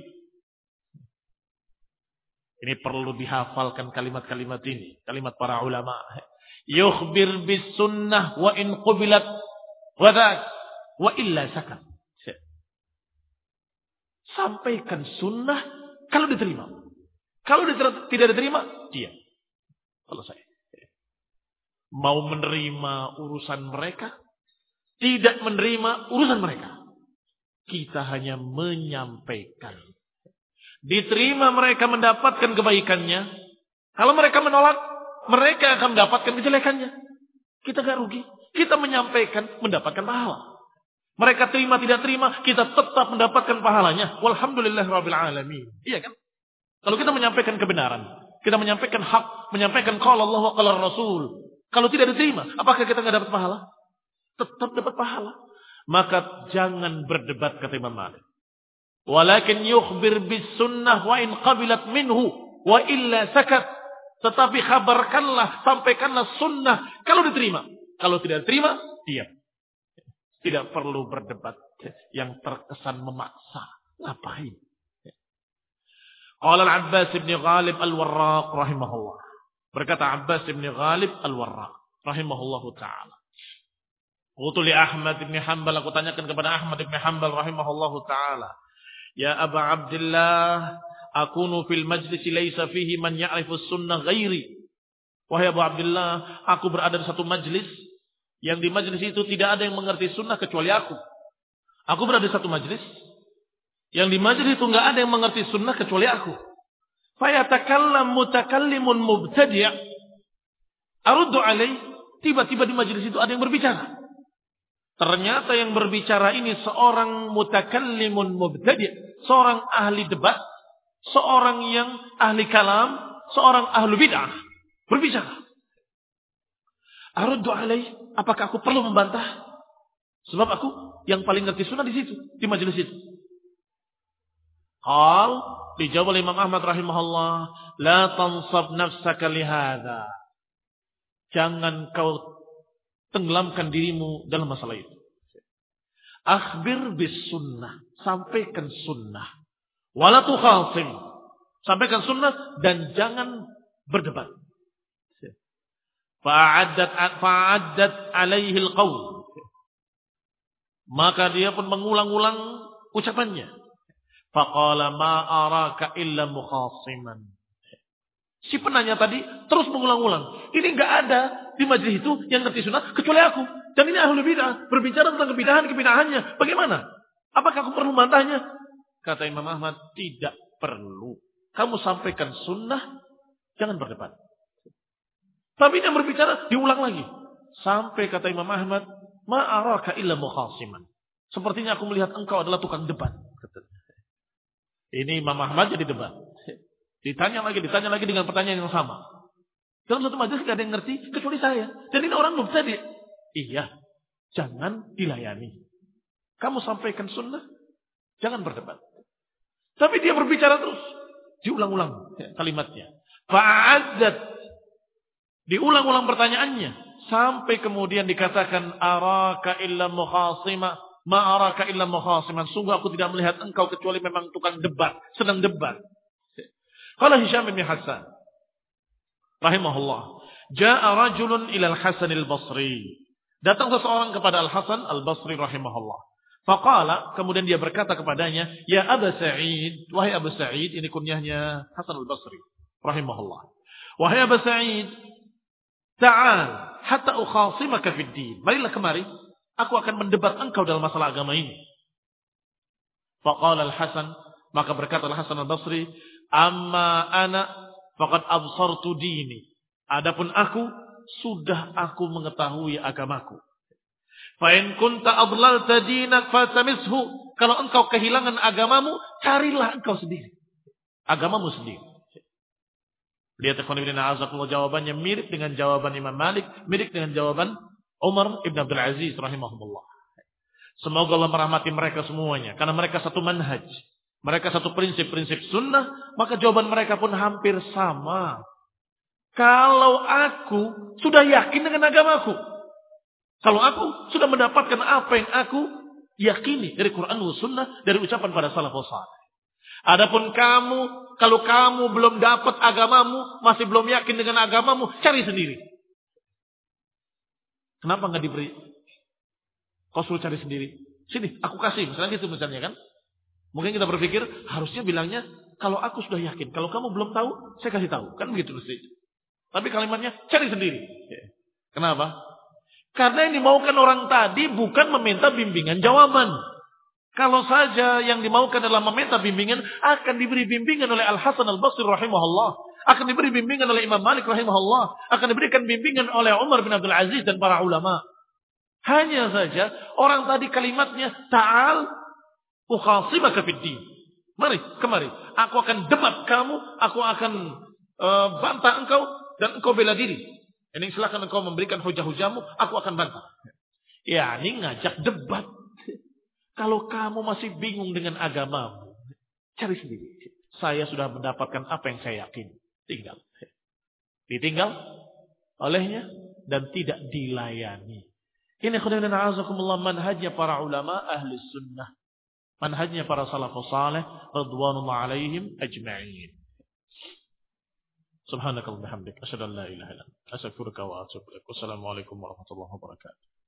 Ini perlu dihafalkan kalimat-kalimat ini, kalimat para ulama. Yukhbir bis sunnah wa in qubilat wa illa sakat. Sampaikan sunnah kalau diterima. Kalau tidak diterima, diam. Selesai. Mau menerima urusan mereka, tidak menerima urusan mereka. Kita hanya menyampaikan. Diterima mereka mendapatkan kebaikannya. Kalau mereka menolak, mereka akan mendapatkan kejelekannya. Kita gak rugi. Kita menyampaikan, mendapatkan pahala. Mereka terima, tidak terima, kita tetap mendapatkan pahalanya. Walhamdulillah Rabbil Alamin. Iya kan? Kalau kita menyampaikan kebenaran, kita menyampaikan hak, menyampaikan qala Allah wa qala Rasul. Kalau tidak diterima, apakah kita enggak dapat pahala? Tetap dapat pahala. Maka jangan berdebat, kata Imam Malik. Walakin yukhbir bis sunnah wa in qabilat minhu wa illa sakat. Tetapi kabarkanlah, sampaikanlah sunnah kalau diterima. Kalau tidak diterima, diam. Tidak perlu berdebat yang terkesan memaksa. Ngapain? Qala Al-Abbas ibn Ghalib Al-Warraq rahimahullah. Berkata Abbas ibn Ghalib Al-Warraq rahimahullahu ta'ala. Qultu li Ahmad bin Hanbal, aku tanyakan kepada Ahmad bin Hanbal rahimahullahu taala, ya Aba Abdullah, akunu fil majlis laisa fihi man ya'rifu sunnah ghairi. Wahai Abu Abdullah, aku berada di satu majlis yang di majlis itu tidak ada yang mengerti sunnah kecuali aku. Aku berada di satu majlis yang di majlis itu enggak ada yang mengerti sunnah kecuali aku. Fa yatakallam mutakallimun mubtadi'. Aruddu alaih, tiba-tiba di majlis itu ada yang berbicara. Ternyata yang berbicara ini seorang mutakallimun mubtadi', seorang ahli debat, seorang yang ahli kalam, seorang ahli bid'ah berbicara. Aruddu alaih, apakah aku perlu membantah? Sebab aku yang paling ngerti sunnah di situ, di majelis itu. Dijawab oleh Imam Ahmad rahimahullah, la tansab nafsaka lihada. Jangan kau tenggelamkan dirimu dalam masalah itu. Akhbir bis sunnah, sampaikan sunnah. Wala tukhasim, sampaikan sunnah dan jangan berdebat. Fa'addat alaihi alqaul. Maka dia pun mengulang-ulang ucapannya. Faqala ma araka illa mukhasiman. Si penanya tadi terus mengulang-ulang. Ini enggak ada di majelis itu yang ngerti sunnah kecuali aku. Dan ini ahli bid'ah, berbicara tentang kebidahan-kebidahannya. Bagaimana? Apakah aku perlu membantahnya? Kata Imam Ahmad, tidak perlu. Kamu sampaikan sunnah, jangan berdebat. Tapi yang berbicara diulang lagi. Sampai kata Imam Ahmad, ma araka illa mukhasiman. Sepertinya aku melihat engkau adalah tukang debat. Ini Imam Ahmad jadi debat. Ditanya lagi dengan pertanyaan yang sama. Dalam satu majelis tidak ada yang ngerti kecuali saya. Dan ini orang mubtadi'. Iya, jangan dilayani. Kamu sampaikan sunnah, jangan berdebat. Tapi dia berbicara terus. Diulang-ulang kalimatnya. Fa'adzat. Diulang-ulang pertanyaannya. Sampai kemudian dikatakan, araka illa mukhasima. Ma'araka illa mukhasiman. Sungguh aku tidak melihat engkau kecuali memang tukang debat. Sedang debat. Qala Hisham bin Hasan rahimahullah, jaa rajulun ila al-Hasan al-Basri. Datang seseorang kepada Al-Hasan al-Basri rahimahullah. Faqala, kemudian dia berkata kepadanya, ya Aba Sa'id, wahai Abu Sa'id, ini kunyahnya Hasan al-Basri rahimahullah. Wahai Abu Sa'id, ta'al hatta ukhasimaka fid din. Marilah kemari, aku akan mendebat engkau dalam masalah agama ini. Faqala al-Hasan, maka berkata Al-Hasan al-Basri, amma ana faqad absartu dini. Adapun aku sudah aku mengetahui agamaku. Fa in kunta adlalta dinak fatamishu. Kalau engkau kehilangan agamamu, carilah engkau sendiri. Agamamu sendiri. Lihat ikhwan ibn a'azakumullah, jawabannya mirip dengan jawaban Imam Malik, mirip dengan jawaban Umar ibn Abdul Aziz rahimahumullah. Semoga Allah merahmati mereka semuanya, karena mereka satu manhaj. Mereka satu prinsip-prinsip sunnah, maka jawaban mereka pun hampir sama. Kalau aku sudah yakin dengan agamaku. Kalau aku sudah mendapatkan apa yang aku yakini dari Quran dan sunnah, dari ucapan para salafus saleh. Adapun kamu, kalau kamu belum dapat agamamu, masih belum yakin dengan agamamu, cari sendiri. Kenapa nggak diberi? Kau suruh cari sendiri. Sini, aku kasih. Misalnya gitu misalnya kan. Mungkin kita berpikir, harusnya bilangnya, kalau aku sudah yakin, kalau kamu belum tahu, saya kasih tahu. Kan begitu mesti. Tapi kalimatnya, cari sendiri. Kenapa? Karena yang dimaukan orang tadi bukan meminta bimbingan jawaban. Kalau saja yang dimaukan adalah meminta bimbingan, akan diberi bimbingan oleh Al-Hasan Al-Basri rahimahullah. Akan diberi bimbingan oleh Imam Malik rahimahullah. Akan diberikan bimbingan oleh Umar bin Abdul Aziz dan para ulama. Hanya saja, orang tadi kalimatnya, ta'al ukhasimaka fid din. Mari, kemari. Aku akan debat kamu, aku akan bantah engkau, dan engkau bela diri. Ini silakan engkau memberikan hujah-hujahmu, aku akan bantah. Ya, ini ngajak debat. Kalau kamu masih bingung dengan agamamu, cari sendiri. Saya sudah mendapatkan apa yang saya yakin. Tinggal. Ditinggal olehnya dan tidak dilayani. Ini khairan a'azakumullah manhajnya para ulama ahli sunnah. Manhajnya para salafus salih radhiyallahu alaihim ajma'in. Subhanakallahumma bihamdik asyhadu an la ilaha illa anta astaghfiruka wa atubu ilaik. Wassalamu alaikum warahmatullahi wabarakatuh.